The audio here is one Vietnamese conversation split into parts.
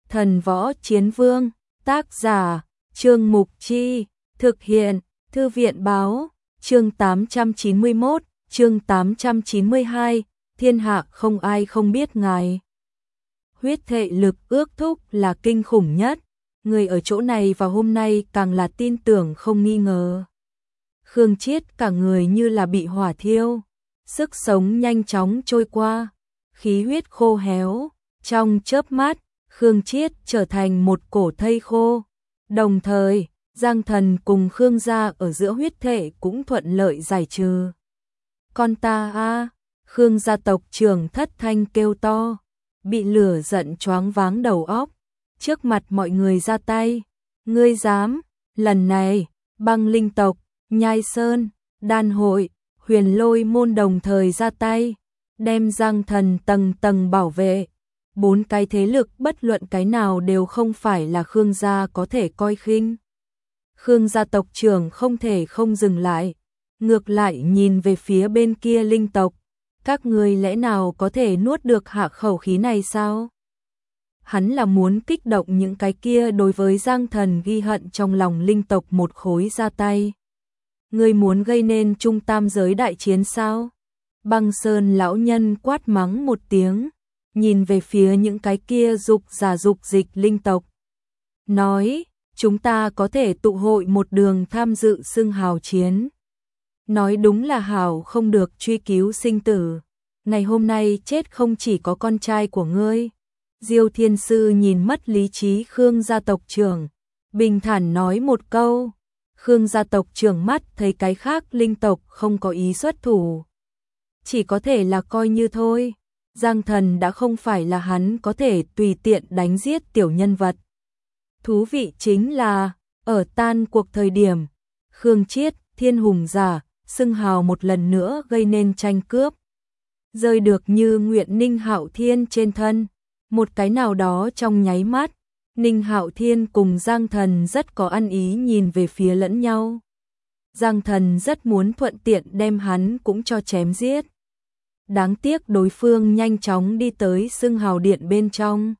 Thần võ chiến vương, tác giả, Trương Mục Chi, thực hiện, Thư viện báo, chương 891, chương 892, thiên hạ không ai không biết ngài. Huyết thệ lực ước thúc là kinh khủng nhất, người ở chỗ này vào hôm nay càng là tin tưởng không nghi ngờ. Khương Chiết cả người như là bị hỏa thiêu, sức sống nhanh chóng trôi qua, khí huyết khô héo, trong chớp mắt, Khương Chiết trở thành một cổ thây khô. Đồng thời, Giang Thần cùng Khương gia ở giữa huyết thệ cũng thuận lợi giải trừ. Con ta a, Khương gia tộc trưởng thất thanh kêu to, bị lửa giận choáng váng đầu óc, trước mặt mọi người ra tay. Ngươi dám? Lần này, Băng Linh tộc, Nhai Sơn, Đan hội, Huyền Lôi môn đồng thời ra tay, đem Giang Thần tầng tầng bảo vệ. Bốn cái thế lực bất luận cái nào đều không phải là Khương gia có thể coi khinh. Khương gia tộc trưởng không thể không dừng lại, ngược lại nhìn về phía bên kia linh tộc. Các ngươi lẽ nào có thể nuốt được hạ khẩu khí này sao? Hắn là muốn kích động những cái kia đối với Giang Thần ghi hận trong lòng linh tộc một khối ra tay. Ngươi muốn gây nên trung tam giới đại chiến sao? Băng Sơn lão nhân quát mắng một tiếng, nhìn về phía những cái kia dục giả dục dịch linh tộc. Nói, chúng ta có thể tụ hội một đường tham dự xưng hào chiến. Nói đúng là hảo không được truy cứu sinh tử. Ngày hôm nay chết không chỉ có con trai của ngươi. Diêu Thiên Sư nhìn mất lý trí Khương gia tộc trưởng, bình thản nói một câu. Khương gia tộc trưởng mắt thấy cái khác linh tộc không có ý xuất thủ, chỉ có thể là coi như thôi. Giang Thần đã không phải là hắn có thể tùy tiện đánh giết tiểu nhân vật. Thú vị chính là, ở tan cuộc thời điểm, Khương Chiết, thiên hùng giả, xưng hào một lần nữa gây nên tranh cướp. Rơi được như nguyện Ninh Hạo Thiên trên thân, một cái nào đó trong nháy mắt, Ninh Hạo Thiên cùng Giang Thần rất có ăn ý nhìn về phía lẫn nhau. Giang Thần rất muốn thuận tiện đem hắn cũng cho chém giết. Đáng tiếc đối phương nhanh chóng đi tới xưng hào điện bên trong.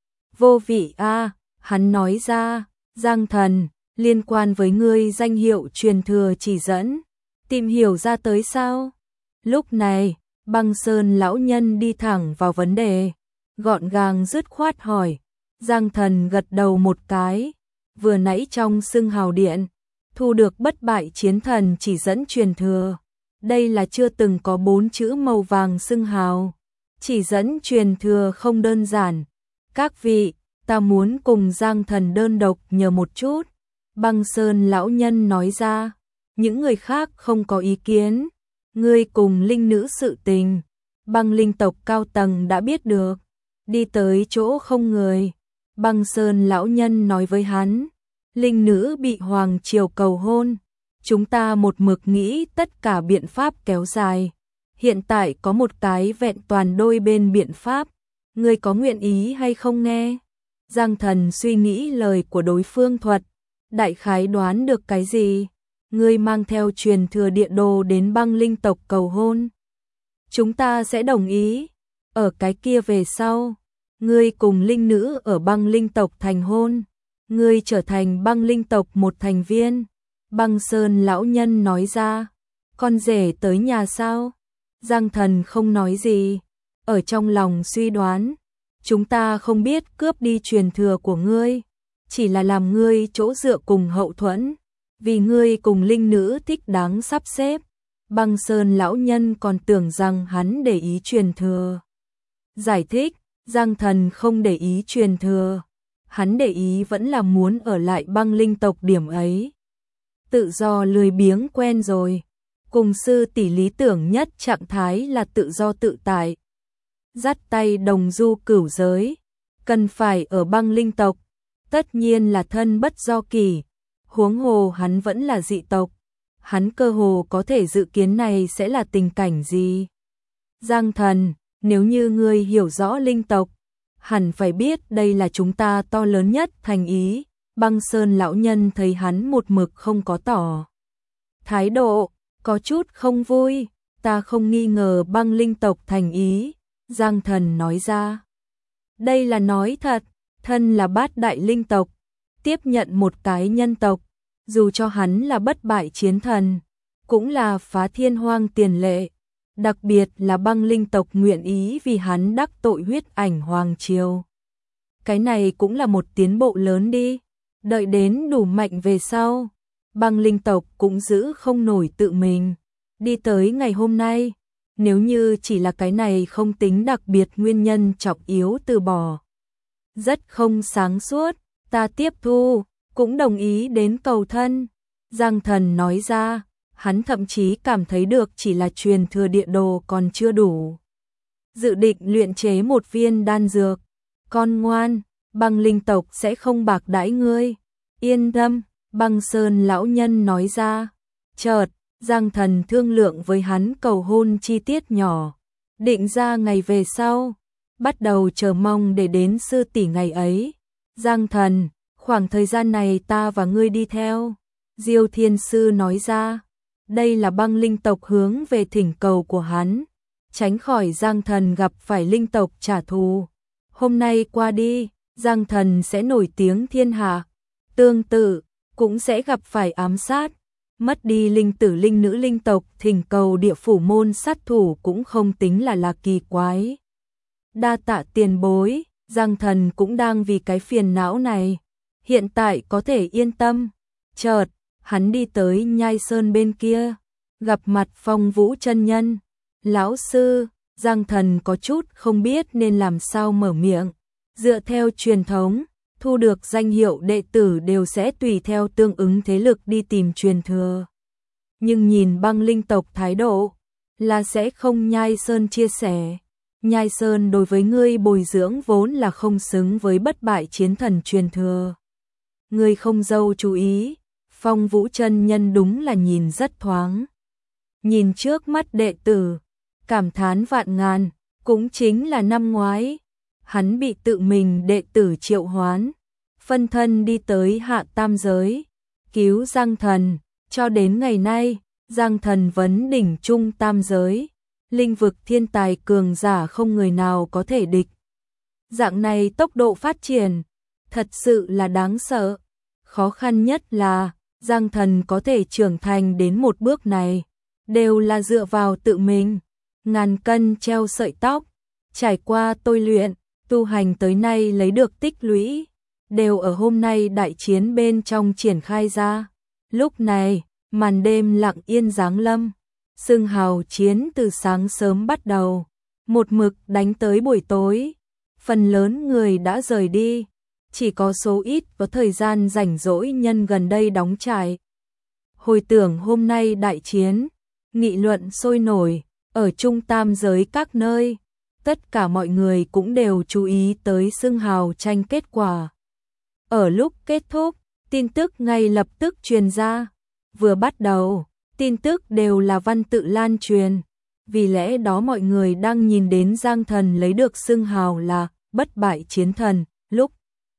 Vô vị a, hắn nói ra, Giang Thần, liên quan với ngươi danh hiệu truyền thừa chỉ dẫn, tìm hiểu ra tới sao? Lúc này, Băng Sơn lão nhân đi thẳng vào vấn đề, gọn gàng dứt khoát hỏi. Giang Thần gật đầu một cái, vừa nãy trong xưng hào điện, thu được bất bại chiến thần chỉ dẫn truyền thừa. Đây là chưa từng có 4 chữ màu vàng xưng hào. Chỉ dẫn truyền thừa không đơn giản. Các vị, ta muốn cùng Giang Thần đơn độc nhờ một chút. Băng Sơn lão nhân nói ra. Những người khác không có ý kiến. Ngươi cùng linh nữ sự tình, Băng Linh tộc cao tầng đã biết được. Đi tới chỗ không người, Băng Sơn lão nhân nói với hắn. Linh nữ bị hoàng triều cầu hôn. Chúng ta một mực nghĩ tất cả biện pháp kéo dài. Hiện tại có một cái vẹn toàn đôi bên biện pháp. Ngươi có nguyện ý hay không nghe? Giang Thần suy nghĩ lời của đối phương thuật. Đại khái đoán được cái gì? Ngươi mang theo truyền thừa địa đồ đến Băng Linh tộc cầu hôn. Chúng ta sẽ đồng ý. Ở cái kia về sau, ngươi cùng linh nữ ở Băng Linh tộc thành hôn. Ngươi trở thành Băng Linh tộc một thành viên. Băng Sơn lão nhân nói ra. Con rể tới nhà sao? Giang Thần không nói gì, ở trong lòng suy đoán. Chúng ta không biết cướp đi truyền thừa của ngươi, chỉ là làm ngươi chỗ dựa cùng hậu thuẫn, vì ngươi cùng linh nữ thích đáng sắp xếp. Băng Sơn lão nhân còn tưởng rằng hắn để ý truyền thừa. Giải thích, Giang Thần không để ý truyền thừa, hắn để ý vẫn là muốn ở lại Băng Linh tộc điểm ấy. Tự do lười biếng quen rồi, cùng sư tỷ lý tưởng nhất trạng thái là tự do tự tại. Dắt tay đồng du cửu giới, cần phải ở Băng Linh tộc, tất nhiên là thân bất do kỳ, huống hồ hắn vẫn là dị tộc. Hắn cơ hồ có thể dự kiến này sẽ là tình cảnh gì. Giang Thần, nếu như ngươi hiểu rõ linh tộc, hẳn phải biết đây là chúng ta to lớn nhất thành ý. Băng Sơn lão nhân thấy hắn một mực không có tỏ thái độ, có chút không vui. Ta không nghi ngờ Băng Linh tộc thành ý, Giang Thần nói ra. Đây là nói thật, thân là bát đại linh tộc, tiếp nhận một cái nhân tộc, dù cho hắn là bất bại chiến thần, cũng là phá thiên hoang tiền lệ, đặc biệt là băng linh tộc nguyện ý vì hắn đắc tội huyết ảnh hoàng triều. Cái này cũng là một tiến bộ lớn đi, đợi đến đủ mạnh về sau, băng linh tộc cũng giữ không nổi tự mình. Đi tới ngày hôm nay, nếu như chỉ là cái này không tính đặc biệt nguyên nhân trọng yếu từ bỏ. Rất không sáng suốt, ta tiếp thu, cũng đồng ý đến cầu thân. Giang Thần nói ra, hắn thậm chí cảm thấy được chỉ là truyền thừa địa đồ còn chưa đủ. Dự định luyện chế một viên đan dược. Con ngoan, băng linh tộc sẽ không bạc đãi ngươi. Yên tâm, băng sơn lão nhân nói ra. Chợt, Giang Thần thương lượng với hắn cầu hôn chi tiết nhỏ. Định ra ngày về sau, bắt đầu chờ mong để đến sư tỷ ngày ấy. Giang Thần, khoảng thời gian này ta và ngươi đi theo. Diêu Thiên Sư nói ra, đây là băng linh tộc hướng về thỉnh cầu của hắn, tránh khỏi Giang Thần gặp phải linh tộc trả thù. Hôm nay qua đi, Giang Thần sẽ nổi tiếng thiên hạ, tương tự, cũng sẽ gặp phải ám sát. Mất đi linh tử linh nữ linh tộc thỉnh cầu địa phủ môn sát thủ cũng không tính là kỳ quái. Đa tạ tiền bối, Giang Thần cũng đang vì cái phiền não này, hiện tại có thể yên tâm. Chợt, hắn đi tới Nhai Sơn bên kia, gặp mặt Phong Vũ chân nhân. Lão sư, Giang Thần có chút không biết nên làm sao mở miệng. Dựa theo truyền thống, thu được danh hiệu đệ tử đều sẽ tùy theo tương ứng thế lực đi tìm truyền thừa. Nhưng nhìn băng linh tộc thái độ, là sẽ không Nhai Sơn chia sẻ. Nhai Sơn đối với ngươi bồi dưỡng vốn là không xứng với bất bại chiến thần truyền thừa. Ngươi không dâu chú ý, Phong Vũ chân nhân đúng là nhìn rất thoáng. Nhìn trước mắt đệ tử, cảm thán vạn ngàn, cũng chính là năm ngoái. Hắn bị tự mình đệ tử triệu hoán, phân thân đi tới hạ tam giới, cứu Giang Thần, cho đến ngày nay, Giang Thần vấn đỉnh trung tam giới, linh vực thiên tài cường giả không người nào có thể địch. Dạng này tốc độ phát triển, thật sự là đáng sợ. Khó khăn nhất là, Giang Thần có thể trưởng thành đến một bước này, đều là dựa vào tự mình, ngàn cân treo sợi tóc, trải qua tôi luyện, tu hành tới nay lấy được tích lũy, đều ở hôm nay đại chiến bên trong triển khai ra. Lúc này, màn đêm lặng yên giáng lâm, xương hào chiến từ sáng sớm bắt đầu, một mực đánh tới buổi tối, phần lớn người đã rời đi, chỉ có số ít có thời gian rảnh rỗi nhân gần đây đóng trại. Hồi tưởng hôm nay đại chiến, nghị luận sôi nổi, ở trung tam giới các nơi, tất cả mọi người cũng đều chú ý tới xương hào tranh kết quả. Ở lúc kết thúc, tin tức ngay lập tức truyền ra, vừa bắt đầu, tin tức đều là văn tự lan truyền, vì lẽ đó mọi người đang nhìn đến Giang Thần lấy được xương hào là bất bại chiến thần, lúc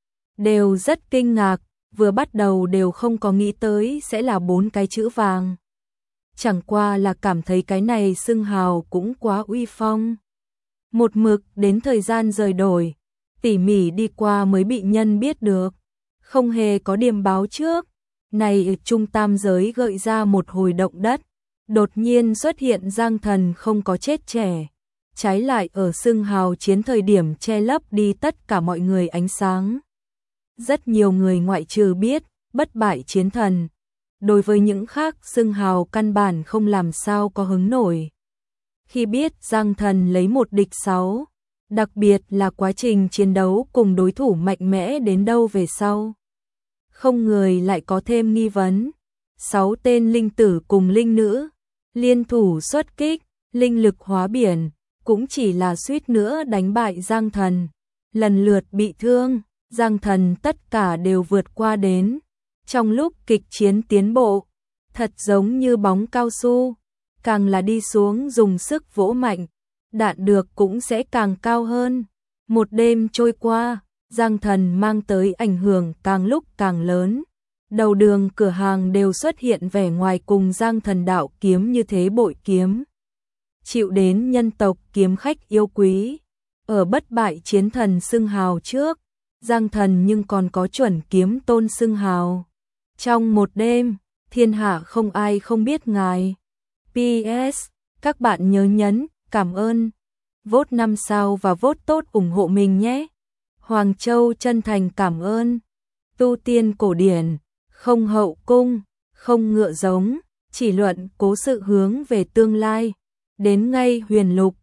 đều rất kinh ngạc, vừa bắt đầu đều không có nghĩ tới sẽ là 4 cái chữ vàng. Chẳng qua là cảm thấy cái này xưng hào cũng quá uy phong. Một mực đến thời gian rời đổi, tỉ mỉ đi qua mới bị nhân biết được, không hề có điểm báo trước. Này trung tam giới gợi ra một hồi động đất, đột nhiên xuất hiện Giang Thần không có chết trẻ, trái lại ở xưng hào chiến thời điểm che lấp đi tất cả mọi người ánh sáng. Rất nhiều người ngoại trừ biết, bất bại chiến thần, đối với những khác xưng hào căn bản không làm sao có hứng nổi. Khi biết Giang Thần lấy 1 địch 6, đặc biệt là quá trình chiến đấu cùng đối thủ mạnh mẽ đến đâu về sau, không người lại có thêm nghi vấn. 6 tên linh tử cùng linh nữ, liên thủ xuất kích, linh lực hóa biển, cũng chỉ là suýt nữa đánh bại Giang Thần. Lần lượt bị thương, Giang Thần tất cả đều vượt qua đến. Trong lúc kịch chiến tiến bộ, thật giống như bóng cao su, càng là đi xuống dùng sức vỗ mạnh, đạn được cũng sẽ càng cao hơn. Một đêm trôi qua, Giang Thần mang tới ảnh hưởng càng lúc càng lớn. Đầu đường cửa hàng đều xuất hiện vẻ ngoài cùng Giang Thần đạo kiếm như thế bội kiếm. Chịu đến nhân tộc kiếm khách yêu quý, ở bất bại chiến thần xưng hào trước, Giang thần nhưng còn có chuẩn kiếm tôn xưng hào. Trong một đêm, thiên hạ không ai không biết ngài. PS, các bạn nhớ nhấn, cảm ơn, vote 5 sao và vote tốt ủng hộ mình nhé. Hoàng Châu chân thành cảm ơn. Tu tiên cổ điển, không hậu cung, không ngựa giống, chỉ luận cố sự hướng về tương lai. Đến ngay huyền lục,